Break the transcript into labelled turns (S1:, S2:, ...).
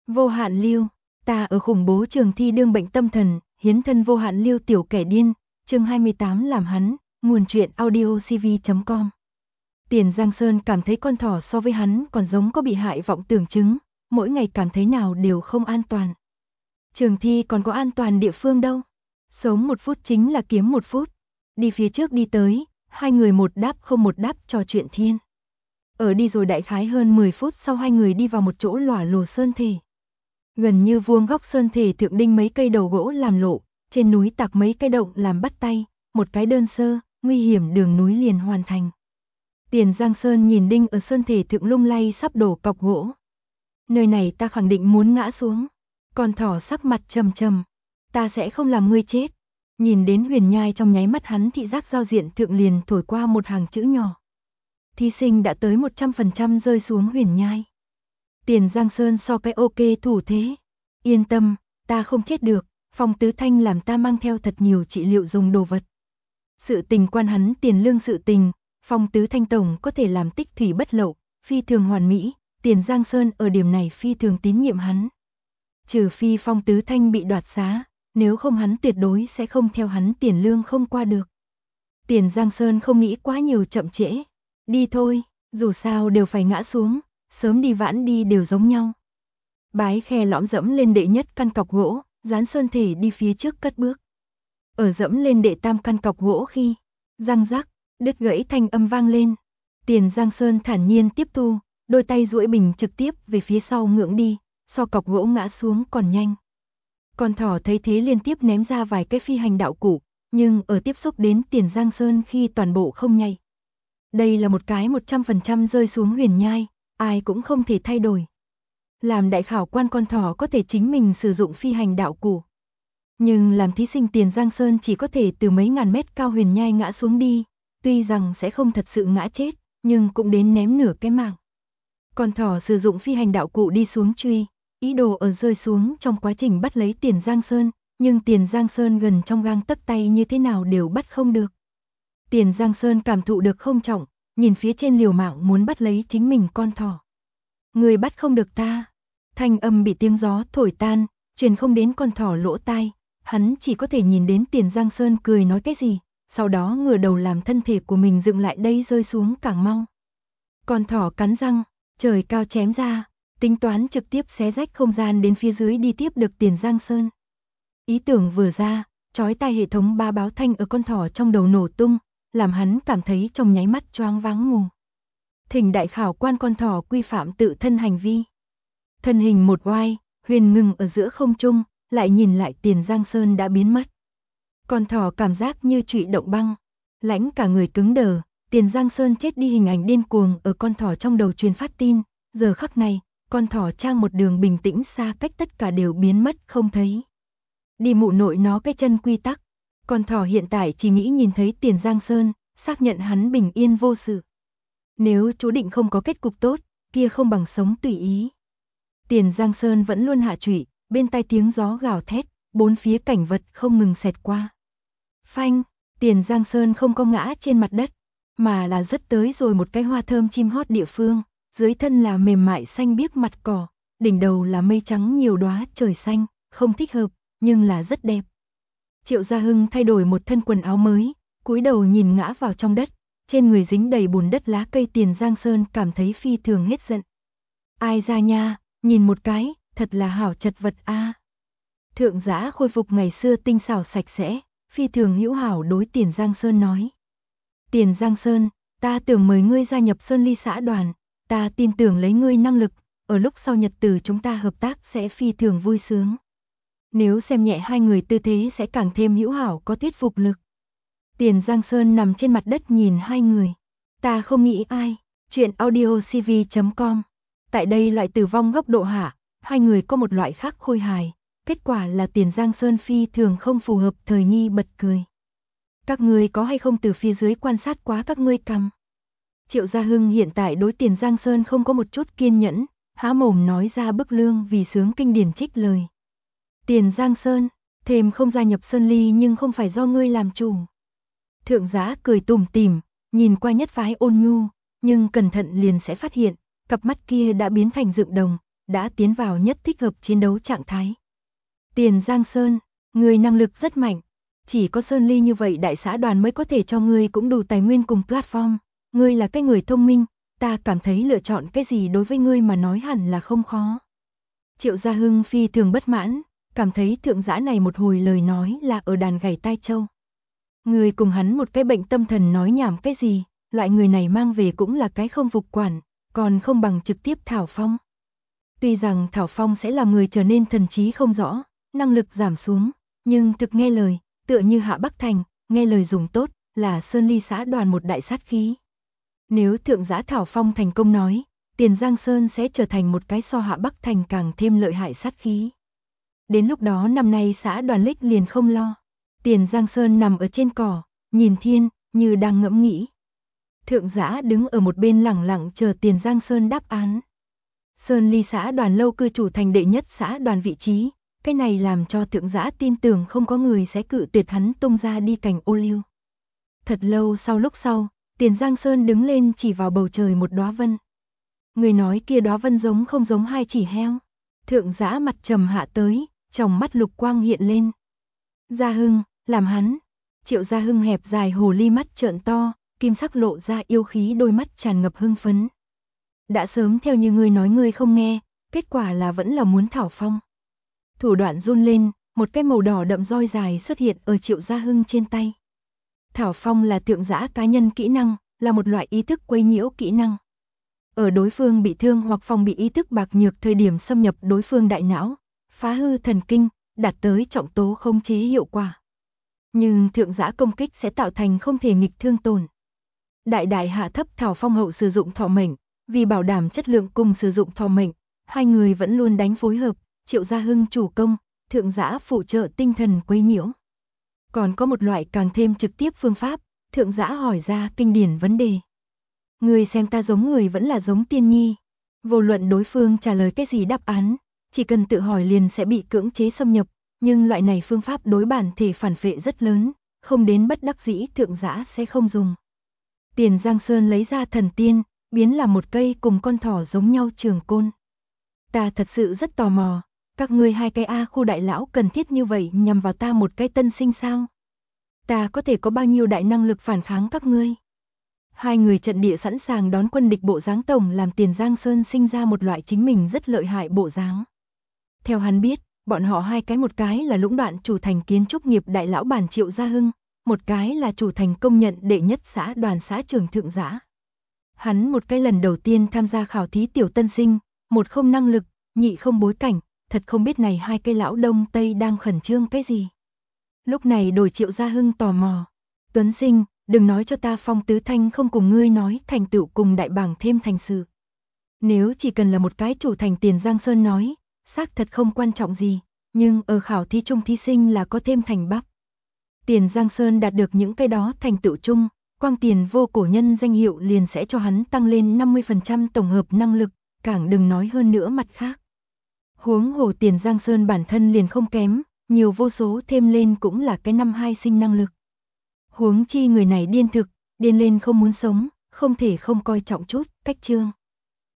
S1: Vô hạn lưu, ta ở khủng bố trường thi đương bệnh tâm thần, hiến thân vô hạn lưu tiểu kẻ điên, chương 28 làm hắn, nguồn truyện audiocv.com. Tiền Giang Sơn cảm thấy con thỏ so với hắn còn giống có bị hại vọng tưởng chứng, mỗi ngày cảm thấy nào đều không an toàn. Trường thi còn có an toàn địa phương đâu. Sống 1 phút chính là kiếm 1 phút. Đi phía trước đi tới, hai người một đáp không một đáp trò chuyện thiên. Ở đi rồi đại khái hơn 10 phút sau hai người đi vào một chỗ lỏa lồ sơn thể. Gần như vuông góc sơn thể thượng đinh mấy cây đầu gỗ làm lộ, trên núi tạc mấy cái động làm bắt tay, một cái đơn sơ, nguy hiểm đường núi liền hoàn thành. Tiền Giang Sơn nhìn đinh ở sơn thể thượng lung lay sắp đổ cọc gỗ. Nơi này ta khẳng định muốn ngã xuống. Con thỏ sắc mặt trầm trầm, ta sẽ không làm ngươi chết. Nhìn đến Huyền Nhai trong nháy mắt hắn thị giác giao diện thượng liền thổi qua một hàng chữ nhỏ. Thí sinh đã tới 100% rơi xuống Huyền Nhai. Tiền Giang Sơn so cái ok thủ thế. Yên tâm, ta không chết được, Phong Tứ Thanh làm ta mang theo thật nhiều trị liệu dùng đồ vật. Sự tình quan hắn tiền lương sự tình, Phong Tứ Thanh tổng có thể làm tích thủy bất lậu, phi thường hoàn mỹ, Tiền Giang Sơn ở điểm này phi thường tín nhiệm hắn. Trừ phi Phong Tứ Thanh bị đoạt xá, nếu không hắn tuyệt đối sẽ không theo hắn tiền lương không qua được. Tiền Giang Sơn không nghĩ quá nhiều chậm trễ. Đi thôi, dù sao đều phải ngã xuống, sớm đi vãn đi đều giống nhau. Bái khe lõm dẫm lên đệ nhất căn cọc gỗ, dán sơn thể đi phía trước cất bước. Ở dẫm lên đệ tam căn cọc gỗ khi, răng rắc, đứt gãy thanh âm vang lên. Tiền Giang Sơn thản nhiên tiếp tu, đôi tay duỗi bình trực tiếp về phía sau ngưỡng đi, so cọc gỗ ngã xuống còn nhanh. Con thỏ thấy thế liên tiếp ném ra vài cái phi hành đạo cụ, nhưng ở tiếp xúc đến Tiền Giang Sơn khi toàn bộ không nhảy. Đây là một cái 100% rơi xuống Huyền Nhai, ai cũng không thể thay đổi. Làm đại khảo quan con thỏ có thể chính mình sử dụng phi hành đạo cụ. Nhưng làm thí sinh Tiền Giang Sơn chỉ có thể từ mấy ngàn mét cao Huyền Nhai ngã xuống đi, tuy rằng sẽ không thật sự ngã chết, nhưng cũng đến ném nửa cái mạng. Con thỏ sử dụng phi hành đạo cụ đi xuống truy, ý đồ ở rơi xuống trong quá trình bắt lấy Tiền Giang Sơn, nhưng Tiền Giang Sơn gần trong gang tấc tay như thế nào đều bắt không được. Tiền Giang Sơn cảm thụ được không trọng, nhìn phía trên liều mạng muốn bắt lấy chính mình con thỏ. Người bắt không được ta. Thanh âm bị tiếng gió thổi tan, truyền không đến con thỏ lỗ tai, hắn chỉ có thể nhìn đến Tiền Giang Sơn cười nói cái gì, sau đó ngửa đầu làm thân thể của mình dựng lại đây rơi xuống càng mau. Con thỏ cắn răng, trời cao chém ra, tính toán trực tiếp xé rách không gian đến phía dưới đi tiếp được Tiền Giang Sơn. Ý tưởng vừa ra, chói tai hệ thống ba báo thanh ở con thỏ trong đầu nổ tung, làm hắn cảm thấy trong nháy mắt choáng váng ngủ. Thỉnh đại khảo quan con thỏ quy phạm tự thân hành vi. Thân hình một oai, huyền ngừng ở giữa không trung, lại nhìn lại Tiền Giang Sơn đã biến mất. Con thỏ cảm giác như trụy động băng, lãnh cả người cứng đờ, Tiền Giang Sơn chết đi hình ảnh điên cuồng ở con thỏ trong đầu truyền phát tin, giờ khắc này, con thỏ trang một đường bình tĩnh xa cách tất cả đều biến mất không thấy. Đi mụ nội nó cái chân quy tắc, con thỏ hiện tại chỉ nghĩ nhìn thấy Tiền Giang Sơn, xác nhận hắn bình yên vô sự. Nếu chú định không có kết cục tốt, kia không bằng sống tùy ý. Tiền Giang Sơn vẫn luôn hạ trụy, bên tai tiếng gió gào thét, bốn phía cảnh vật không ngừng xẹt qua. Phanh, Tiền Giang Sơn không có ngã trên mặt đất, mà là rất tới rồi một cái hoa thơm chim hót địa phương, dưới thân là mềm mại xanh biếc mặt cỏ, đỉnh đầu là mây trắng nhiều đóa trời xanh, không thích hợp, nhưng là rất đẹp. Triệu Gia Hưng thay đổi một thân quần áo mới, cúi đầu nhìn ngã vào trong đất, trên người dính đầy bùn đất lá cây Tiền Giang Sơn cảm thấy phi thường hết giận. Ai ra nha, nhìn một cái, thật là hảo chật vật a. Thượng Giã khôi phục ngày xưa tinh xảo sạch sẽ, phi thường hữu hảo đối Tiền Giang Sơn nói. Tiền Giang Sơn, ta tưởng mời ngươi gia nhập Sơn Ly xã đoàn, ta tin tưởng lấy ngươi năng lực, ở lúc sau nhật từ chúng ta hợp tác sẽ phi thường vui sướng. Nếu xem nhẹ hai người tư thế sẽ càng thêm hữu hảo có thuyết phục lực. Tiền Giang Sơn nằm trên mặt đất nhìn hai người. Ta không nghĩ ai. Chuyện audiocv.com. Tại đây loại tử vong góc độ hạ, hai người có một loại khác khôi hài. Kết quả là Tiền Giang Sơn phi thường không phù hợp thời nghi bật cười. Các ngươi có hay không từ phía dưới quan sát quá các ngươi cằm? Triệu Gia Hưng hiện tại đối Tiền Giang Sơn không có một chút kiên nhẫn, há mồm nói ra bức lương vì sướng kinh điển trích lời. Tiền Giang Sơn, thềm không gia nhập Sơn Ly nhưng không phải do ngươi làm chủ. Thượng Giá cười tủm tỉm, nhìn qua nhất phái ôn nhu, nhưng cẩn thận liền sẽ phát hiện, cặp mắt kia đã biến thành dựng đồng, đã tiến vào nhất thích hợp chiến đấu trạng thái. Tiền Giang Sơn, người năng lực rất mạnh. Chỉ có Sơn Ly như vậy đại xã đoàn mới có thể cho ngươi cũng đủ tài nguyên cùng platform. Ngươi là cái người thông minh, ta cảm thấy lựa chọn cái gì đối với ngươi mà nói hẳn là không khó. Triệu Gia Hưng phi thường bất mãn, cảm thấy thượng giã này một hồi lời nói là ở đàn gảy tai châu. Người cùng hắn một cái bệnh tâm thần nói nhảm cái gì, loại người này mang về cũng là cái không phục quản, còn không bằng trực tiếp Thảo Phong. Tuy rằng Thảo Phong sẽ làm người trở nên thần trí không rõ, năng lực giảm xuống, nhưng thực nghe lời, tựa như Hạ Bắc Thành, nghe lời dùng tốt, là Sơn Ly xã đoàn một đại sát khí. Nếu thượng giã Thảo Phong thành công nói, Tiền Giang Sơn sẽ trở thành một cái so Hạ Bắc Thành càng thêm lợi hại sát khí. Đến lúc đó năm nay xã đoàn lích liền không lo. Tiền Giang Sơn nằm ở trên cỏ, nhìn thiên, như đang ngẫm nghĩ. Thượng giã đứng ở một bên lẳng lặng chờ Tiền Giang Sơn đáp án. Sơn Ly xã đoàn lâu cư chủ thành đệ nhất xã đoàn vị trí, cái này làm cho thượng giã tin tưởng không có người sẽ cự tuyệt hắn tung ra đi cành ô liu. Thật lâu lúc sau, Tiền Giang Sơn đứng lên chỉ vào bầu trời một đóa vân. Người nói kia đóa vân giống không giống hai chỉ heo. Thượng giã mặt trầm hạ tới, trong mắt lục quang hiện lên. Gia Hưng, làm hắn. Triệu Gia Hưng hẹp dài hồ ly mắt trợn to, kim sắc lộ ra yêu khí đôi mắt tràn ngập hưng phấn. Đã sớm theo như ngươi nói ngươi không nghe, kết quả là vẫn là muốn Thảo Phong. Thủ đoạn run lên, một cái màu đỏ đậm roi dài xuất hiện ở Triệu Gia Hưng trên tay. Thảo Phong là thượng giã cá nhân kỹ năng, là một loại ý thức quấy nhiễu kỹ năng. Ở đối phương bị thương hoặc phòng bị ý thức bạc nhược thời điểm xâm nhập đối phương đại não, phá hư thần kinh, đạt tới trọng tố khống chế hiệu quả. Nhưng thượng giã công kích sẽ tạo thành không thể nghịch thương tổn. Đại hạ thấp Thảo Phong hậu sử dụng thọ mệnh, vì bảo đảm chất lượng cùng sử dụng thọ mệnh, hai người vẫn luôn đánh phối hợp, Triệu Gia Hưng chủ công, thượng giã phụ trợ tinh thần quấy nhiễu. Còn có một loại càng thêm trực tiếp phương pháp, thượng giã hỏi ra kinh điển vấn đề. Người xem ta giống người vẫn là giống tiên nhi. Vô luận đối phương trả lời cái gì đáp án, chỉ cần tự hỏi liền sẽ bị cưỡng chế xâm nhập, nhưng loại này phương pháp đối bản thể phản phệ rất lớn, không đến bất đắc dĩ thượng giã sẽ không dùng. Tiền Giang Sơn lấy ra thần tiên, biến làm một cây cùng con thỏ giống nhau trường côn. Ta thật sự rất tò mò, các ngươi hai cái A khu đại lão cần thiết như vậy nhằm vào ta một cái tân sinh sao? Ta có thể có bao nhiêu đại năng lực phản kháng các ngươi? Hai người trận địa sẵn sàng đón quân địch bộ dáng tổng làm Tiền Giang Sơn sinh ra một loại chính mình rất lợi hại bộ dáng. Theo hắn biết, bọn họ hai cái một cái là lũng đoạn chủ thành kiến trúc nghiệp đại lão bản Triệu Gia Hưng, một cái là chủ thành công nhận đệ nhất xã đoàn xã trưởng thượng giã. Hắn một cái lần đầu tiên tham gia khảo thí tiểu tân sinh, một không năng lực, nhị không bối cảnh, thật không biết này hai cái lão đông tây đang khẩn trương cái gì. Lúc này đổi Triệu Gia Hưng tò mò. Tuấn Sinh, đừng nói cho ta Phong Tứ Thanh không cùng ngươi nói thành tựu cùng đại bảng thêm thành sự. Nếu chỉ cần là một cái chủ thành Tiền Giang Sơn nói, xác thật không quan trọng gì, nhưng ở khảo thí chung thí sinh là có thêm thành bắp. Tiền Giang Sơn đạt được những cái đó thành tựu chung, quang tiền vô cổ nhân danh hiệu liền sẽ cho hắn tăng lên 50% tổng hợp năng lực, càng đừng nói hơn nữa mặt khác. Huống hồ Tiền Giang Sơn bản thân liền không kém, nhiều vô số thêm lên cũng là cái năm hai sinh năng lực. Huống chi người này điên thực, điên lên không muốn sống, không thể không coi trọng chút, cách chương.